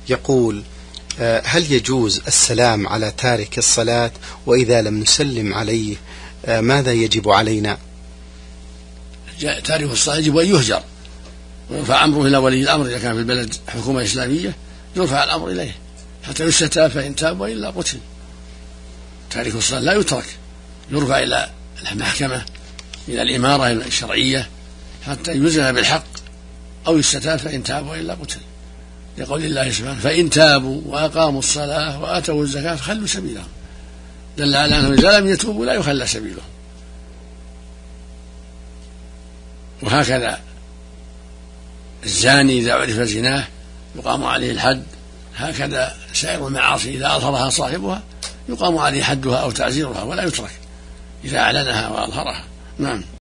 يقول: هل يجوز السلام على تارك الصلاة؟ وإذا لم نسلم عليه ماذا يجب علينا؟ تارك الصلاة يجب أن يهجر ويرفع أمره إلى ولي الأمر. إذا كان في البلد حكومة إسلامية يرفع الأمر إليه حتى يستتاب، فإن تاب وإلا قتل. تارك الصلاة لا يترك، يرفع إلى المحكمة، إلى الإمارة الشرعية حتى يوزن بالحق أو يستتاب، فإن تاب وإلا قتل، لقول الله سبحانه: فإن تابوا وأقاموا الصلاة وآتوا الزكاة فخلوا سبيلهم. دل على أنهم إذا لم يتوبوا لا يخلى سبيلهم. وهكذا الزاني إذا عرف زناه يقام عليه الحد، هكذا سائر المعاصي إذا أظهرها صاحبها يقام عليه حدها أو تعزيرها ولا يترك إذا أعلنها وأظهرها. نعم.